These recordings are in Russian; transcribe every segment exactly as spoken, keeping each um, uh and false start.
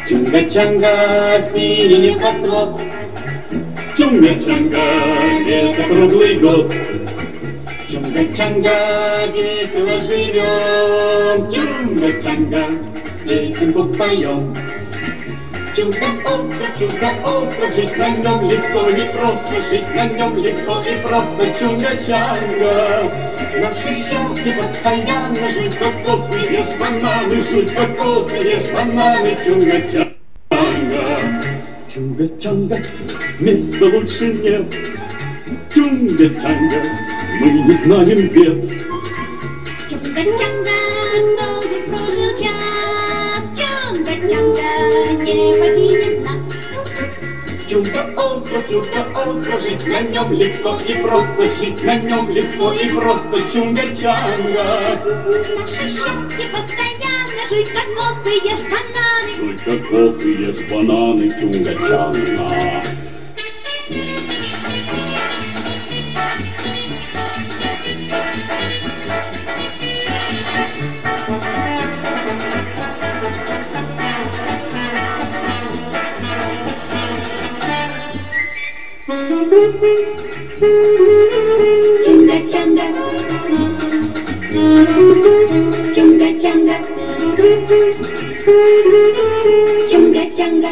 Чунга-чанга, синий небосвод, Чунга-чанга, лето круглый год. Чунга-чанга, весело живем, Чунга-чанга, песенку поем. Чудо-остров, чудо-остров, жить на нем легко и просто, жить на нем легко и просто. Чунга-чанга, наше счастье постоянно, жуть кокосы, ешь бананы, жуть кокосы, ешь бананы. Чунга-чанга, Чунга-чанга, места лучше нет. Чунга-чанга, мы не знаем бед. Чунга-чанга, долго прожил час, Чунга-чанга не покинет нас. Чудо-остров, чудо-остров, жить на нем легко и просто, жить на нем легко и просто. Чунга-чанга, Наше счастье постоянно, жуй кокосы, ешь бананы. жуй кокосы, ешь бананы. Чунга-чанга. Чунга-чанга, Чунга-чанга, Чунга-чанга.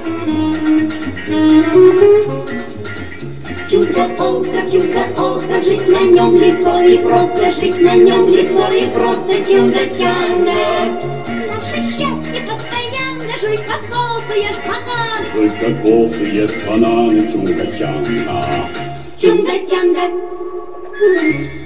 Чудо-остров, чудо-остров, жить на нем легко и просто, жить на нем легко и просто. Чунга-чанга, наше счастье постоянно, жуй кокосы, ешь бананы. Жуй кокосы, ешь бананы. Чунга-чанга. Чунга-чанга.